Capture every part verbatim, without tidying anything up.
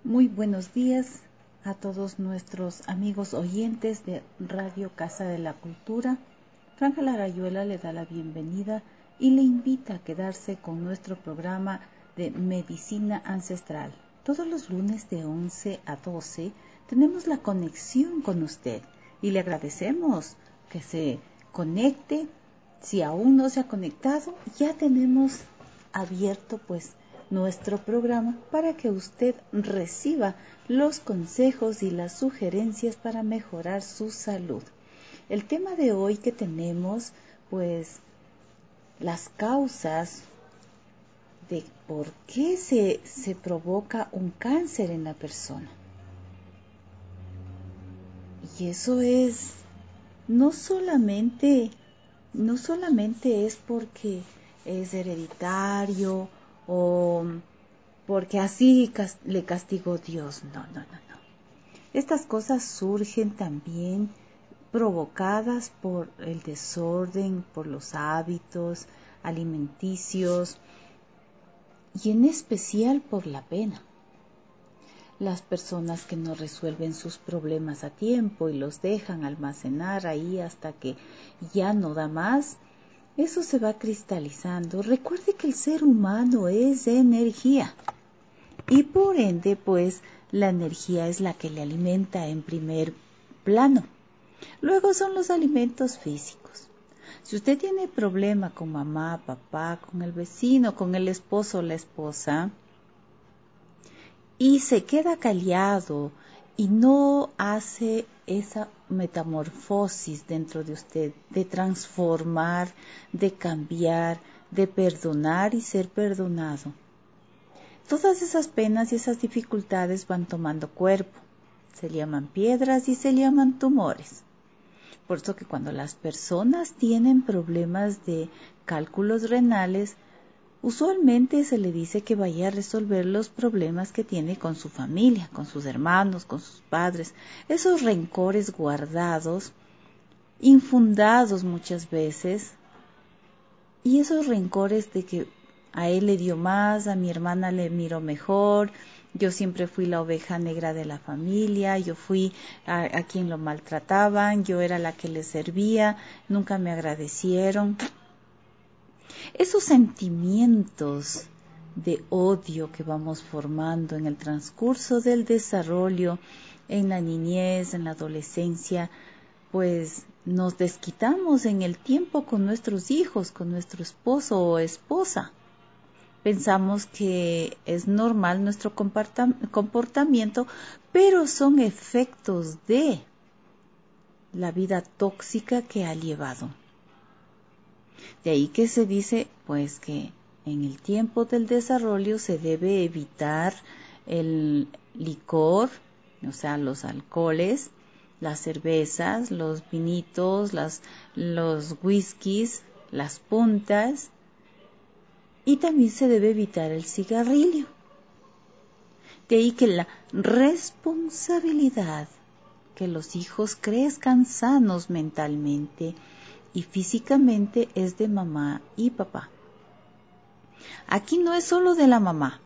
Muy buenos días a todos nuestros amigos oyentes de Radio Casa de la Cultura. Franja Larayuela le da la bienvenida y le invita a quedarse con nuestro programa de Medicina Ancestral. Todos los lunes de once a doce tenemos la conexión con usted y le agradecemos que se conecte. Si aún no se ha conectado, ya tenemos abierto pues nuestro programa para que usted reciba los consejos y las sugerencias para mejorar su salud. El tema de hoy que tenemos, pues, las causas de por qué se, se provoca un cáncer en la persona. Y eso es, no solamente, no solamente es porque es hereditario o porque así le castigó Dios. No, no, no, no. Estas cosas surgen también provocadas por el desorden, por los hábitos alimenticios y en especial por la pena. Las personas que no resuelven sus problemas a tiempo y los dejan almacenar ahí hasta que ya no da más, eso se va cristalizando. Recuerde que el ser humano es energía y por ende, pues, la energía es la que le alimenta en primer plano. Luego son los alimentos físicos. Si usted tiene problema con mamá, papá, con el vecino, con el esposo o la esposa, y se queda callado y no hace esa metamorfosis dentro de usted, de transformar, de cambiar, de perdonar y ser perdonado. Todas esas penas y esas dificultades van tomando cuerpo. Se llaman piedras y se llaman tumores. Por eso que cuando las personas tienen problemas de cálculos renales, usualmente se le dice que vaya a resolver los problemas que tiene con su familia, con sus hermanos, con sus padres. Esos rencores guardados, infundados muchas veces, y esos rencores de que a él le dio más, a mi hermana le miró mejor, yo siempre fui la oveja negra de la familia, yo fui a, a quien lo maltrataban, yo era la que les servía, nunca me agradecieron. Esos sentimientos de odio que vamos formando en el transcurso del desarrollo, en la niñez, en la adolescencia, pues nos desquitamos en el tiempo con nuestros hijos, con nuestro esposo o esposa. Pensamos que es normal nuestro comportamiento, pero son efectos de la vida tóxica que ha llevado. De ahí que se dice, pues, que en el tiempo del desarrollo se debe evitar el licor, o sea, los alcoholes, las cervezas, los vinitos, las, los whiskies, las puntas, y también se debe evitar el cigarrillo. De ahí que la responsabilidad que los hijos crezcan sanos mentalmente y físicamente es de mamá y papá. Aquí no es solo de la mamá,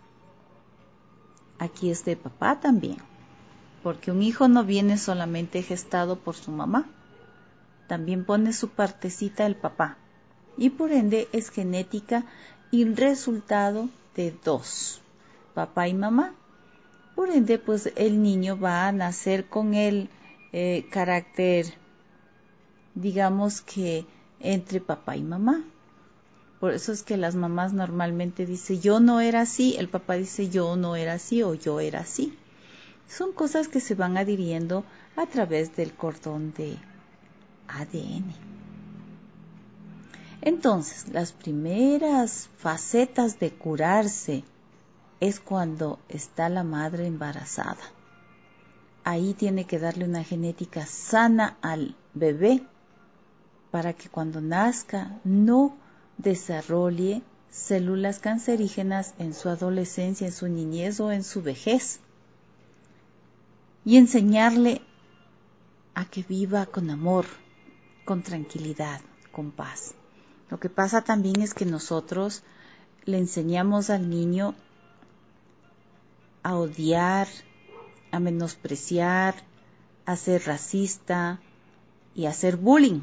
aquí es de papá también, porque un hijo no viene solamente gestado por su mamá, también pone su partecita el papá, y por ende es genética y resultado de dos, papá y mamá. Por ende, pues el niño va a nacer con el eh, carácter, digamos que entre papá y mamá. Por eso es que las mamás normalmente dicen, yo no era así, el papá dice, yo no era así o yo era así. Son cosas que se van adhiriendo a través del cordón de A D N. Entonces, las primeras facetas de curarse es cuando está la madre embarazada. Ahí tiene que darle una genética sana al bebé para que cuando nazca no desarrolle células cancerígenas en su adolescencia, en su niñez o en su vejez. Y enseñarle a que viva con amor, con tranquilidad, con paz. Lo que pasa también es que nosotros le enseñamos al niño a odiar, a menospreciar, a ser racista y a hacer bullying.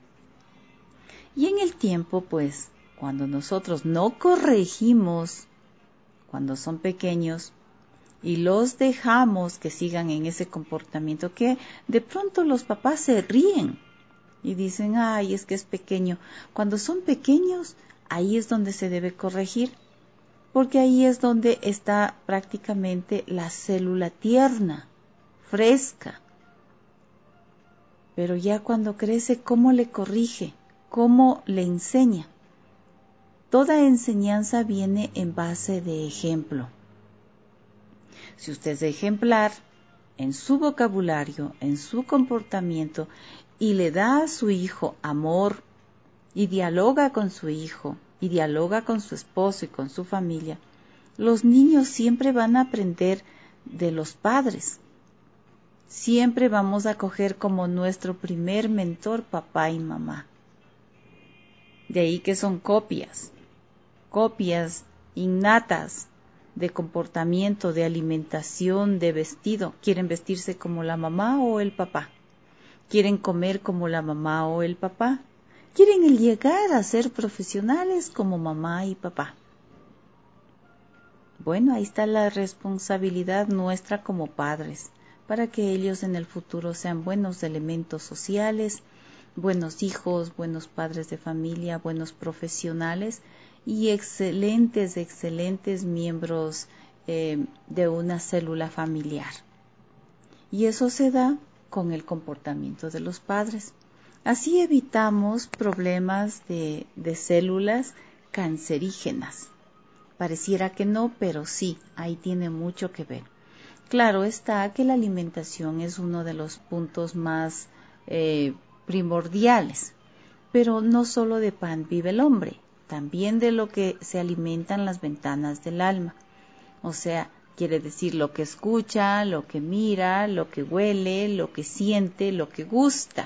Y en el tiempo, pues, cuando nosotros no corregimos, cuando son pequeños, y los dejamos que sigan en ese comportamiento, que de pronto los papás se ríen y dicen, ay, es que es pequeño. Cuando son pequeños, ahí es donde se debe corregir, porque ahí es donde está prácticamente la célula tierna, fresca. Pero ya cuando crece, ¿cómo le corrige? ¿Cómo le enseña? Toda enseñanza viene en base de ejemplo. Si usted es ejemplar en su vocabulario, en su comportamiento, y le da a su hijo amor, y dialoga con su hijo, y dialoga con su esposo y con su familia, los niños siempre van a aprender de los padres. Siempre vamos a coger como nuestro primer mentor papá y mamá. De ahí que son copias, copias innatas de comportamiento, de alimentación, de vestido. ¿Quieren vestirse como la mamá o el papá? ¿Quieren comer como la mamá o el papá? ¿Quieren llegar a ser profesionales como mamá y papá? Bueno, ahí está la responsabilidad nuestra como padres, para que ellos en el futuro sean buenos elementos sociales, buenos hijos, buenos padres de familia, buenos profesionales y excelentes, excelentes miembros eh, de una célula familiar. Y eso se da con el comportamiento de los padres. Así evitamos problemas de, de células cancerígenas. Pareciera que no, pero sí, ahí tiene mucho que ver. Claro está que la alimentación es uno de los puntos más eh, primordiales, pero no solo de pan vive el hombre, también de lo que se alimentan las ventanas del alma. O sea, quiere decir lo que escucha, lo que mira, lo que huele, lo que siente, lo que gusta.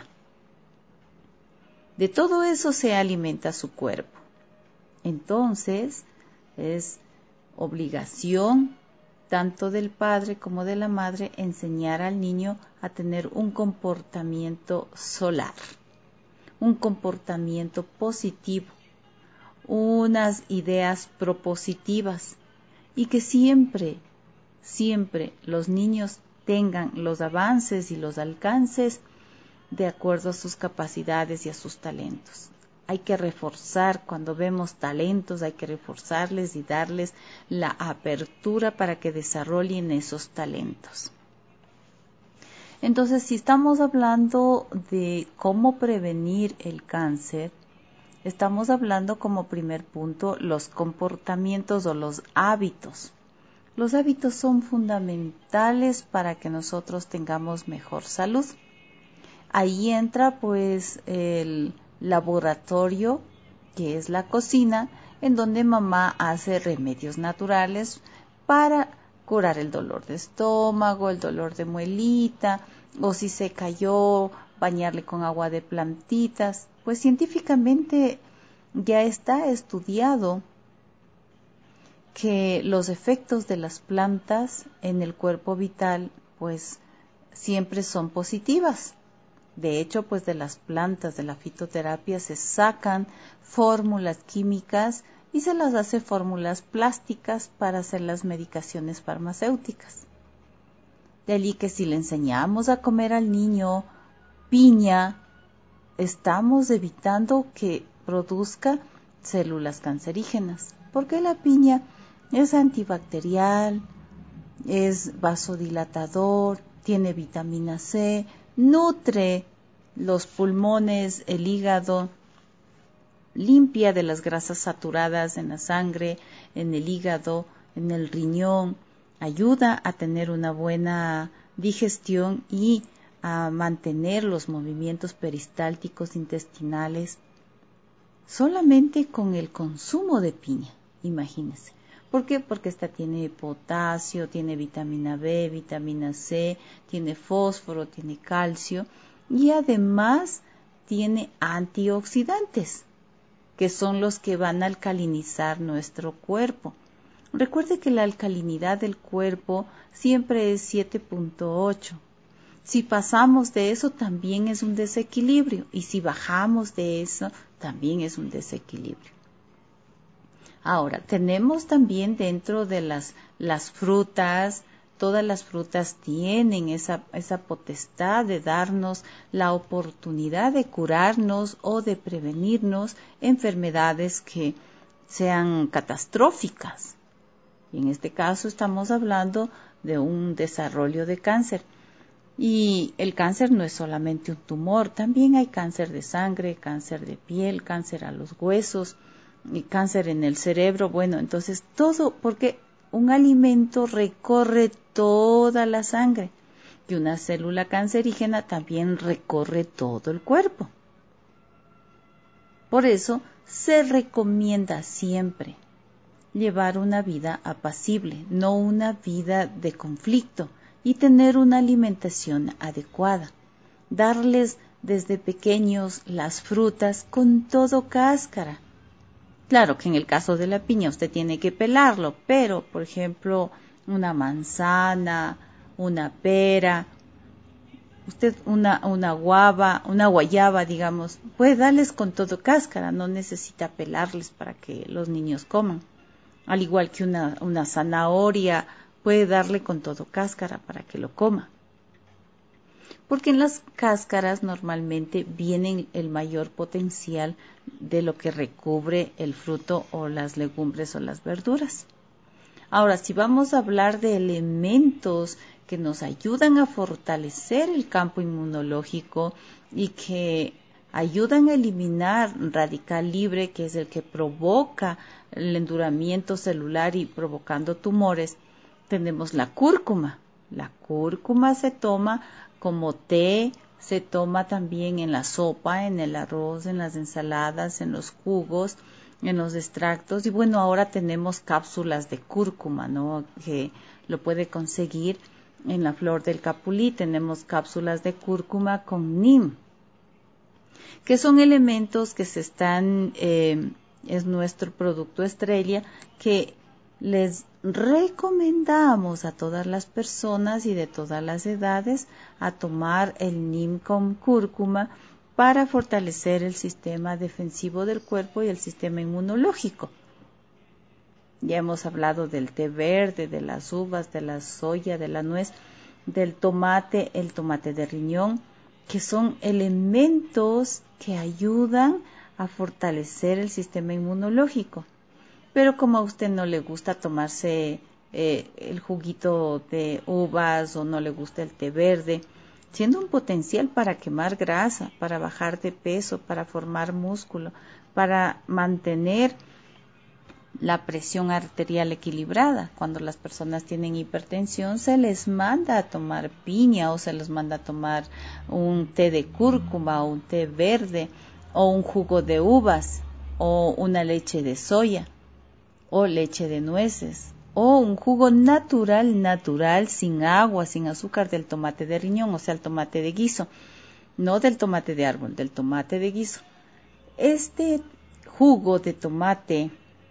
De todo eso se alimenta su cuerpo. Entonces, es obligación tanto del padre como de la madre enseñar al niño a tener un comportamiento solar, un comportamiento positivo, unas ideas propositivas y que siempre, siempre los niños tengan los avances y los alcances de acuerdo a sus capacidades y a sus talentos. Hay que reforzar, cuando vemos talentos, hay que reforzarles y darles la apertura para que desarrollen esos talentos. Entonces, si estamos hablando de cómo prevenir el cáncer, estamos hablando como primer punto los comportamientos o los hábitos. Los hábitos son fundamentales para que nosotros tengamos mejor salud. Ahí entra pues el laboratorio, que es la cocina, en donde mamá hace remedios naturales para curar el dolor de estómago, el dolor de muelita, o si se cayó, bañarle con agua de plantitas. Pues científicamente ya está estudiado que los efectos de las plantas en el cuerpo vital pues siempre son positivas. De hecho, pues de las plantas de la fitoterapia se sacan fórmulas químicas y se las hace fórmulas plásticas para hacer las medicaciones farmacéuticas. De allí que si le enseñamos a comer al niño piña, estamos evitando que produzca células cancerígenas, porque la piña es antibacterial, es vasodilatador, tiene vitamina C, nutre los pulmones, el hígado, limpia de las grasas saturadas en la sangre, en el hígado, en el riñón, ayuda a tener una buena digestión y a mantener los movimientos peristálticos intestinales solamente con el consumo de piña, imagínense. ¿Por qué? Porque esta tiene potasio, tiene vitamina B, vitamina C, tiene fósforo, tiene calcio y además tiene antioxidantes, que son los que van a alcalinizar nuestro cuerpo. Recuerde que la alcalinidad del cuerpo siempre es siete punto ocho. Si pasamos de eso también es un desequilibrio y si bajamos de eso también es un desequilibrio. Ahora, tenemos también dentro de las, las frutas, todas las frutas tienen esa, esa potestad de darnos la oportunidad de curarnos o de prevenirnos enfermedades que sean catastróficas. Y en este caso estamos hablando de un desarrollo de cáncer. Y el cáncer no es solamente un tumor, también hay cáncer de sangre, cáncer de piel, cáncer a los huesos, y cáncer en el cerebro. Bueno, entonces todo, porque un alimento recorre toda la sangre y una célula cancerígena también recorre todo el cuerpo. Por eso se recomienda siempre llevar una vida apacible, no una vida de conflicto, y tener una alimentación adecuada. Darles desde pequeños las frutas con todo cáscara. Claro que en el caso de la piña usted tiene que pelarlo, pero por ejemplo una manzana, una pera, usted una, una guava, una guayaba, digamos, puede darles con todo cáscara, no necesita pelarles para que los niños coman. Al igual que una, una zanahoria, puede darle con todo cáscara para que lo coma. Porque en las cáscaras normalmente viene el mayor potencial de lo que recubre el fruto o las legumbres o las verduras. Ahora, si vamos a hablar de elementos que nos ayudan a fortalecer el campo inmunológico y que ayudan a eliminar radical libre, que es el que provoca el enduramiento celular y provocando tumores, tenemos la cúrcuma. La cúrcuma se toma como té, se toma también en la sopa, en el arroz, en las ensaladas, en los jugos, en los extractos. Y bueno, ahora tenemos cápsulas de cúrcuma, ¿no? Que lo puede conseguir en la flor del capulí. Tenemos cápsulas de cúrcuma con nim, que son elementos que se están, eh, es nuestro producto estrella, que les recomendamos a todas las personas y de todas las edades a tomar el nim con cúrcuma para fortalecer el sistema defensivo del cuerpo y el sistema inmunológico. Ya hemos hablado del té verde, de las uvas, de la soya, de la nuez, del tomate, el tomate de riñón, que son elementos que ayudan a fortalecer el sistema inmunológico. Pero como a usted no le gusta tomarse eh, el juguito de uvas o no le gusta el té verde, siendo un potencial para quemar grasa, para bajar de peso, para formar músculo, para mantener la presión arterial equilibrada. Cuando las personas tienen hipertensión, se les manda a tomar piña o se les manda a tomar un té de cúrcuma o un té verde o un jugo de uvas o una leche de soya o leche de nueces o un jugo natural, natural, sin agua, sin azúcar del tomate de riñón, o sea, el tomate de guiso, no del tomate de árbol, del tomate de guiso. Este jugo de tomate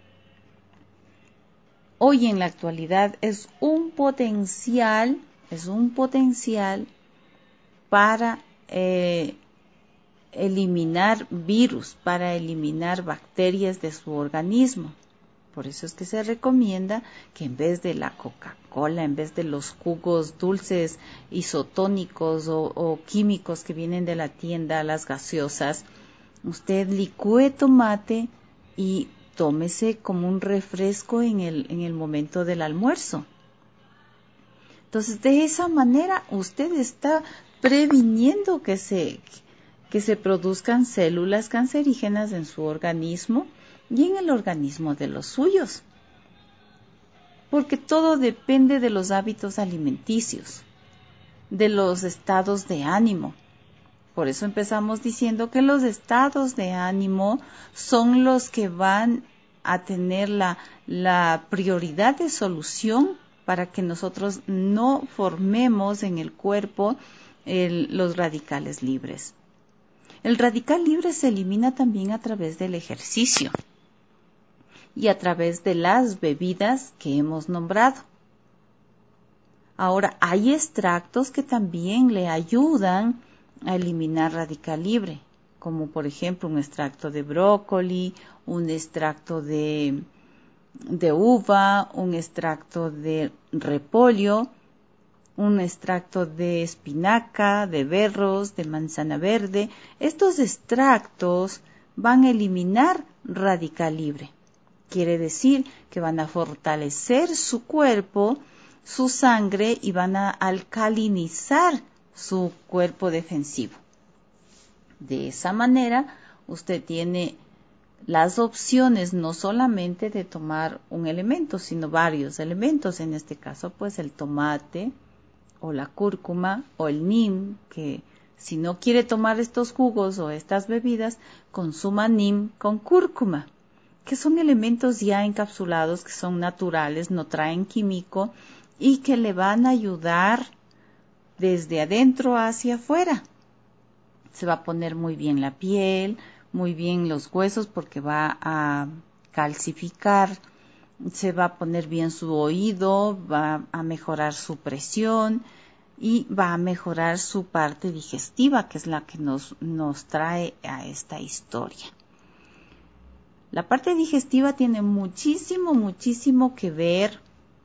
hoy en la actualidad es un potencial, es un potencial para eh, eliminar virus, para eliminar bacterias de su organismo. Por eso es que se recomienda que en vez de la Coca-Cola, en vez de los jugos dulces isotónicos o, o químicos que vienen de la tienda, las gaseosas, usted licúe tomate y tómese como un refresco en el, en el momento del almuerzo. Entonces, de esa manera, usted está previniendo que se, que se produzcan células cancerígenas en su organismo y en el organismo de los suyos. Porque todo depende de los hábitos alimenticios, de los estados de ánimo. Por eso empezamos diciendo que los estados de ánimo son los que van a tener la, la prioridad de solución para que nosotros no formemos en el cuerpo el, los radicales libres. El radical libre se elimina también a través del ejercicio. y a través de las bebidas que hemos nombrado. Ahora, hay extractos que también le ayudan a eliminar radical libre, como por ejemplo un extracto de brócoli, un extracto de, de uva, un extracto de repollo, un extracto de espinaca, de berros, de manzana verde. Estos extractos van a eliminar radical libre. Quiere decir que van a fortalecer su cuerpo, su sangre y van a alcalinizar su cuerpo defensivo. De esa manera, usted tiene las opciones no solamente de tomar un elemento, sino varios elementos. En este caso, pues el tomate o la cúrcuma o el neem, que si no quiere tomar estos jugos o estas bebidas, consuma neem con cúrcuma, que son elementos ya encapsulados, que son naturales, no traen químico y que le van a ayudar desde adentro hacia afuera. Se va a poner muy bien la piel, muy bien los huesos porque va a calcificar, se va a poner bien su oído, va a mejorar su presión y va a mejorar su parte digestiva, que es la que nos, nos trae a esta historia. La parte digestiva tiene muchísimo, muchísimo que ver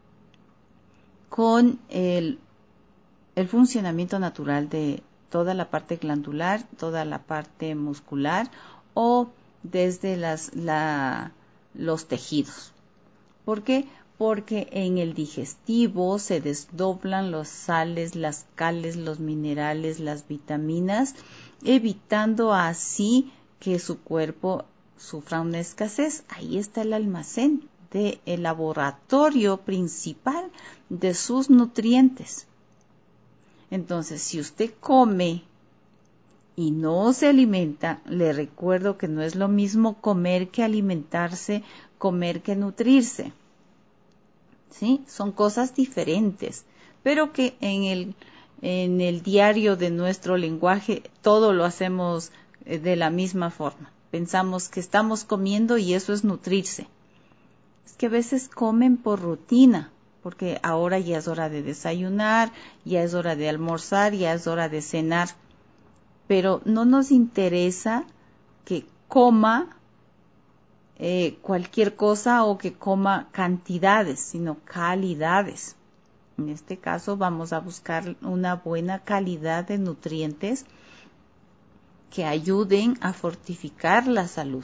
con el, el funcionamiento natural de toda la parte glandular, toda la parte muscular o desde las, la, los tejidos. ¿Por qué? Porque en el digestivo se desdoblan los sales, las cales, los minerales, las vitaminas, evitando así que su cuerpo sufra una escasez. Ahí está el almacén del laboratorio principal de sus nutrientes. Entonces, si usted come y no se alimenta, le recuerdo que no es lo mismo comer que alimentarse, comer que nutrirse. ¿Sí? Son cosas diferentes, pero que en el, en el diario de nuestro lenguaje todo lo hacemos de la misma forma. Pensamos que estamos comiendo y eso es nutrirse. Es que a veces comen por rutina, porque ahora ya es hora de desayunar, ya es hora de almorzar, ya es hora de cenar, pero no nos interesa que coma eh, cualquier cosa o que coma cantidades, sino calidades. En este caso vamos a buscar una buena calidad de nutrientes que ayuden a fortificar la salud.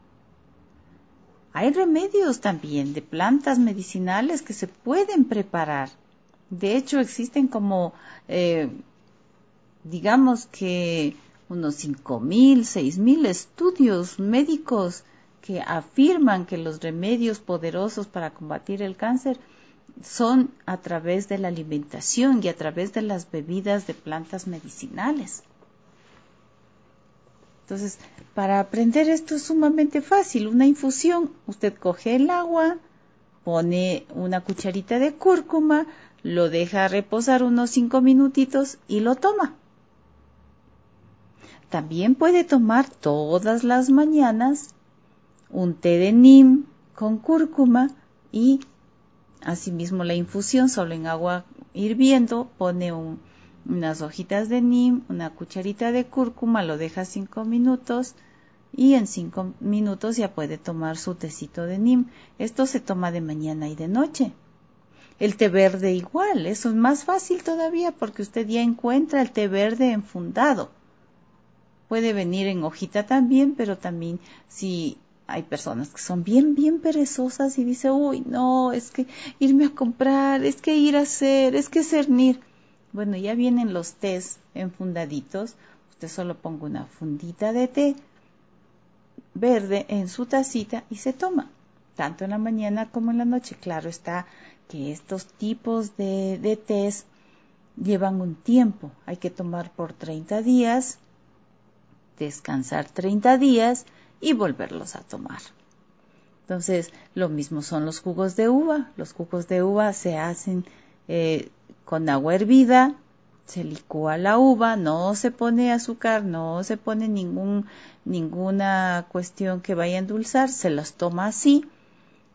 Hay remedios también de plantas medicinales que se pueden preparar. De hecho, existen como, eh, digamos que unos cinco mil, seis mil estudios médicos que afirman que los remedios poderosos para combatir el cáncer son a través de la alimentación y a través de las bebidas de plantas medicinales. Entonces, para aprender esto es sumamente fácil. Una infusión, usted coge el agua, pone una cucharita de cúrcuma, lo deja reposar unos cinco minutitos y lo toma. También puede tomar todas las mañanas un té de neem con cúrcuma y asimismo la infusión solo en agua hirviendo, pone un unas hojitas de neem, una cucharita de cúrcuma, lo deja cinco minutos y en cinco minutos ya puede tomar su tecito de neem. Esto se toma de mañana y de noche. El té verde igual, eso es más fácil todavía porque usted ya encuentra el té verde enfundado. Puede venir en hojita también, pero también si hay personas que son bien, bien perezosas y dicen, uy, no, es que irme a comprar, es que ir a hacer, es que cernir. Bueno, ya vienen los tés enfundaditos. Usted solo ponga una fundita de té verde en su tacita y se toma, tanto en la mañana como en la noche. Claro está que estos tipos de, de tés llevan un tiempo. Hay que tomar por treinta días, descansar treinta días y volverlos a tomar. Entonces, lo mismo son los jugos de uva. Los jugos de uva se hacen eh, con agua hervida, se licúa la uva, no se pone azúcar, no se pone ningún, ninguna cuestión que vaya a endulzar, se los toma así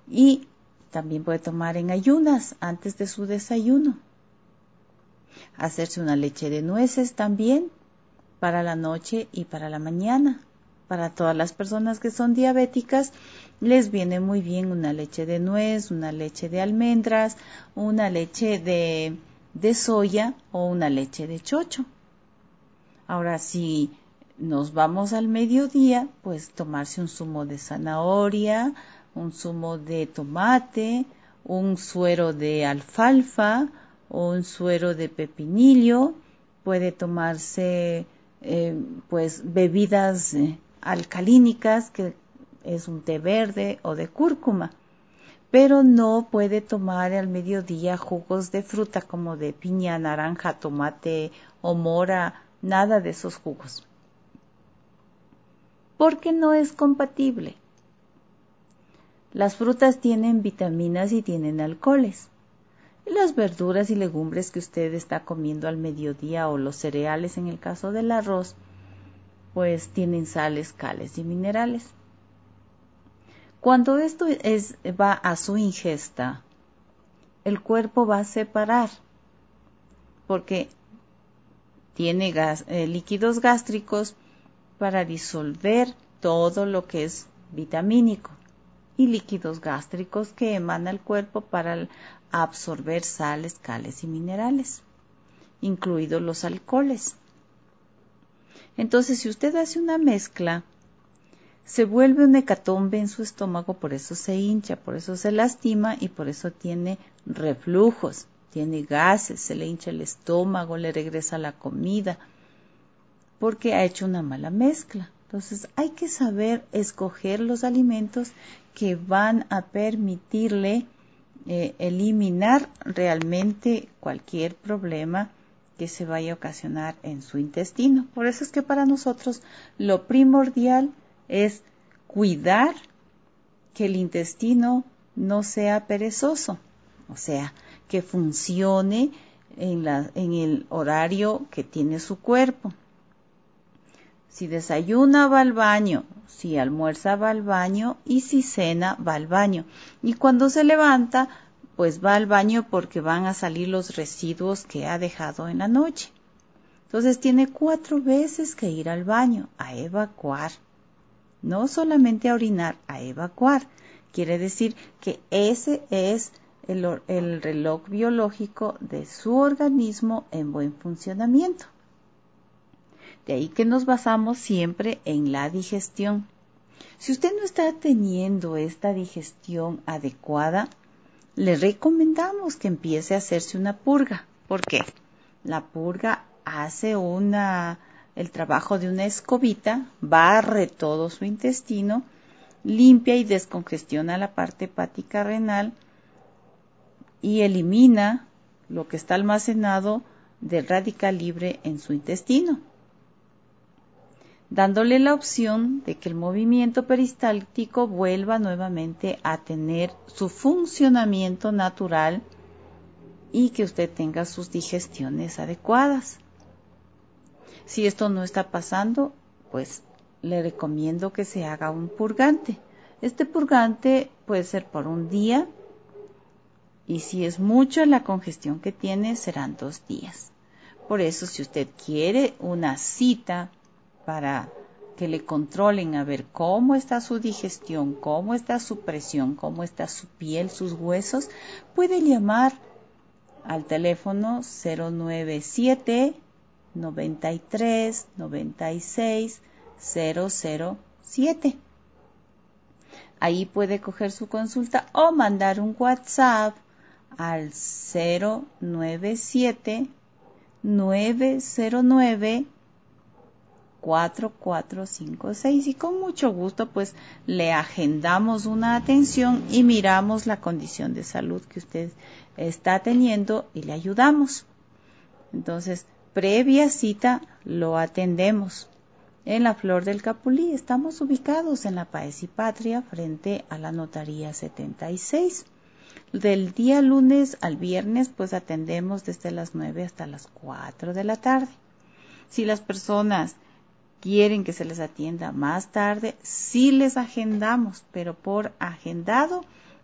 Y también puede tomar en ayunas antes de su desayuno. Hacerse una leche de nueces también para la noche y para la mañana. Para todas las personas que son diabéticas, les viene muy bien una leche de nuez, una leche de almendras, una leche de, de soya o una leche de chocho. Ahora, si nos vamos al mediodía, pues tomarse un zumo de zanahoria, un zumo de tomate, un suero de alfalfa o un suero de pepinillo. Puede tomarse eh, pues bebidas eh, alcalínicas, que es un té verde o de cúrcuma. Pero no puede tomar al mediodía jugos de fruta como de piña, naranja, tomate o mora, nada de esos jugos. Porque no es compatible. Las frutas tienen vitaminas y tienen alcoholes. Y las verduras y legumbres que usted está comiendo al mediodía o los cereales en el caso del arroz, pues tienen sales, cales y minerales. Cuando esto es, va a su ingesta, el cuerpo va a separar, porque tiene gas, eh, líquidos gástricos para disolver todo lo que es vitamínico y líquidos gástricos que emana el cuerpo para absorber sales, cales y minerales, incluidos los alcoholes. Entonces, si usted hace una mezcla, se vuelve un hecatombe en su estómago, por eso se hincha, por eso se lastima y por eso tiene reflujos, tiene gases, se le hincha el estómago, le regresa la comida, porque ha hecho una mala mezcla. Entonces hay que saber escoger los alimentos que van a permitirle eh, eliminar realmente cualquier problema que se vaya a ocasionar en su intestino. Por eso es que para nosotros lo primordial es cuidar que el intestino no sea perezoso, o sea, que funcione en, la, en el horario que tiene su cuerpo. Si desayuna, va al baño, si almuerza, va al baño y si cena, va al baño. Y cuando se levanta, pues va al baño porque van a salir los residuos que ha dejado en la noche. Entonces tiene cuatro veces que ir al baño a evacuar. No solamente a orinar, a evacuar. Quiere decir que ese es el, el reloj biológico de su organismo en buen funcionamiento. De ahí que nos basamos siempre en la digestión. Si usted no está teniendo esta digestión adecuada, le recomendamos que empiece a hacerse una purga. ¿Por qué? La purga hace una, el trabajo de una escobita, barre todo su intestino, limpia y descongestiona la parte hepática renal y elimina lo que está almacenado del radical libre en su intestino, dándole la opción de que el movimiento peristáltico vuelva nuevamente a tener su funcionamiento natural y que usted tenga sus digestiones adecuadas. Si esto no está pasando, pues le recomiendo que se haga un purgante. Este purgante puede ser por un día y si es mucha la congestión que tiene, serán dos días. Por eso, si usted quiere una cita para que le controlen a ver cómo está su digestión, cómo está su presión, cómo está su piel, sus huesos, puede llamar al teléfono cero nueve siete, noventa y tres, noventa y seis, cero cero siete. Ahí puede coger su consulta o mandar un WhatsApp al cero nueve siete, nueve cero nueve, cuatro cuatro cinco seis y con mucho gusto pues le agendamos una atención y miramos la condición de salud que usted está teniendo y le ayudamos. Entonces, previa cita lo atendemos. En la Flor del Capulí estamos ubicados en la Páez y Patria frente a la Notaría setenta y seis. Del día lunes al viernes pues atendemos desde las nueve hasta las cuatro de la tarde. Si las personas quieren que se les atienda más tarde, sí les agendamos, pero por agendado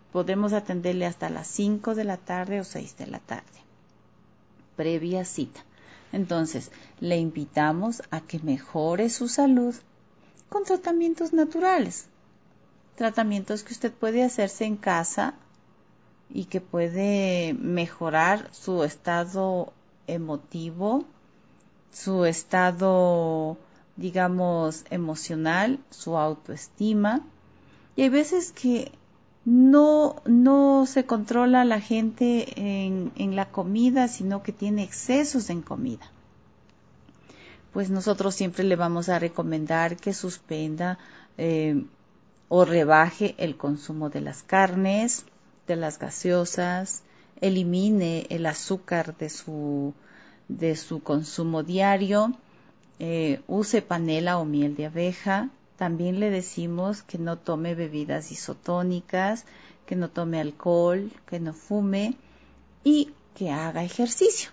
podemos atenderle hasta las cinco de la tarde o seis de la tarde, previa cita. Entonces, le invitamos a que mejore su salud con tratamientos naturales, tratamientos que usted puede hacerse en casa y que puede mejorar su estado emotivo, su estado, digamos, emocional, su autoestima. Y hay veces que no, no se controla la gente en, en la comida, sino que tiene excesos en comida. Pues nosotros siempre le vamos a recomendar que suspenda eh, o rebaje el consumo de las carnes, de las gaseosas, elimine el azúcar de su, de su consumo diario, eh, use panela o miel de abeja. También le decimos que no tome bebidas isotónicas, que no tome alcohol, que no fume y que haga ejercicio.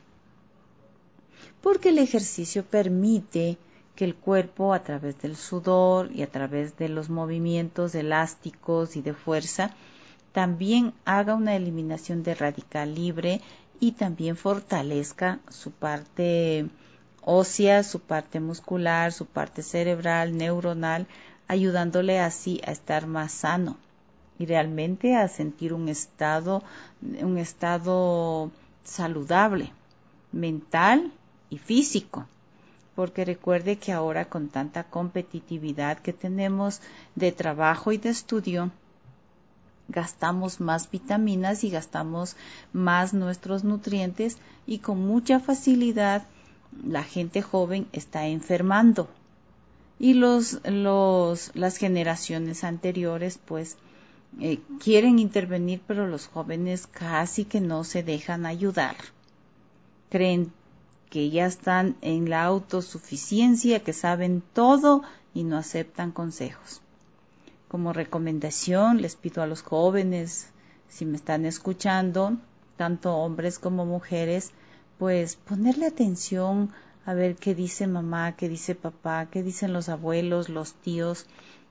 Porque el ejercicio permite que el cuerpo, a través del sudor y a través de los movimientos elásticos y de fuerza, también haga una eliminación de radical libre y también fortalezca su parte ósea, su parte muscular, su parte cerebral, neuronal, ayudándole así a estar más sano y realmente a sentir un estado, un estado saludable, mental y físico. Porque recuerde que ahora con tanta competitividad que tenemos de trabajo y de estudio, gastamos más vitaminas y gastamos más nuestros nutrientes y con mucha facilidad la gente joven está enfermando. Y los, los, las generaciones anteriores pues eh, quieren intervenir, pero los jóvenes casi que no se dejan ayudar. Creen que ya están en la autosuficiencia, que saben todo y no aceptan consejos. Como recomendación, les pido a los jóvenes, si me están escuchando, tanto hombres como mujeres, pues ponerle atención a ver qué dice mamá, qué dice papá, qué dicen los abuelos, los tíos,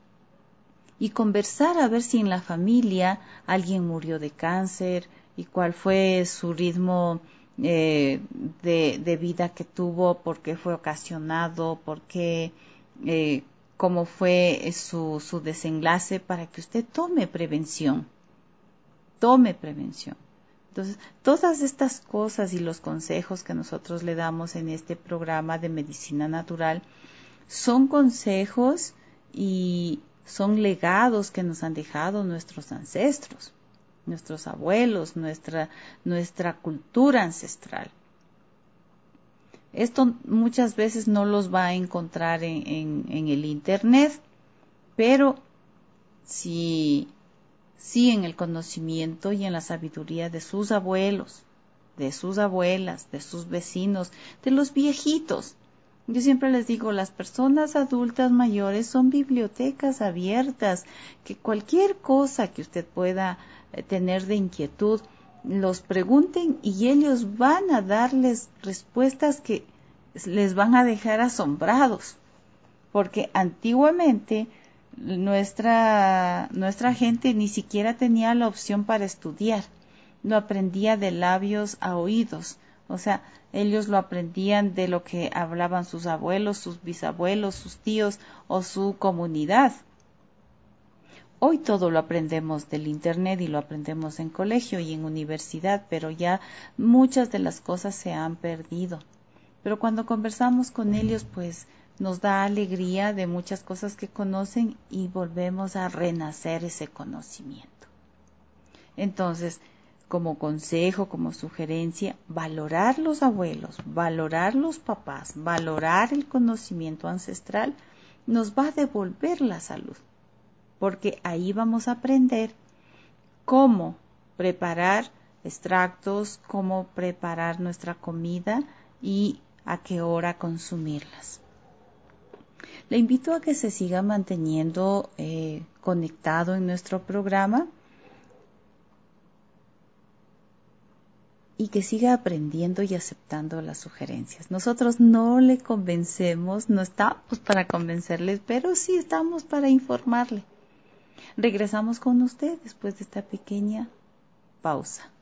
y conversar a ver si en la familia alguien murió de cáncer y cuál fue su ritmo eh, de, de vida que tuvo, por qué fue ocasionado, por qué, eh, cómo fue su, su desenlace, para que usted tome prevención, tome prevención. Entonces, todas estas cosas y los consejos que nosotros le damos en este programa de medicina natural son consejos y son legados que nos han dejado nuestros ancestros, nuestros abuelos, nuestra, nuestra cultura ancestral. Esto muchas veces no los va a encontrar en, en, en el internet, pero sí, sí en el conocimiento y en la sabiduría de sus abuelos, de sus abuelas, de sus vecinos, de los viejitos. Yo siempre les digo, las personas adultas mayores son bibliotecas abiertas, que cualquier cosa que usted pueda tener de inquietud, los pregunten y ellos van a darles respuestas que les van a dejar asombrados, porque antiguamente nuestra, nuestra gente ni siquiera tenía la opción para estudiar, lo aprendía de labios a oídos, o sea, ellos lo aprendían de lo que hablaban sus abuelos, sus bisabuelos, sus tíos o su comunidad. Hoy todo lo aprendemos del internet y lo aprendemos en colegio y en universidad, pero ya muchas de las cosas se han perdido. Pero cuando conversamos con ellos, pues nos da alegría de muchas cosas que conocen y volvemos a renacer ese conocimiento. Entonces, como consejo, como sugerencia, valorar los abuelos, valorar los papás, valorar el conocimiento ancestral, nos va a devolver la salud, porque ahí vamos a aprender cómo preparar extractos, cómo preparar nuestra comida y a qué hora consumirlas. Le invito a que se siga manteniendo eh, conectado en nuestro programa y que siga aprendiendo y aceptando las sugerencias. Nosotros no le convencemos, no estamos para convencerles, pero sí estamos para informarle. Regresamos con usted después de esta pequeña pausa.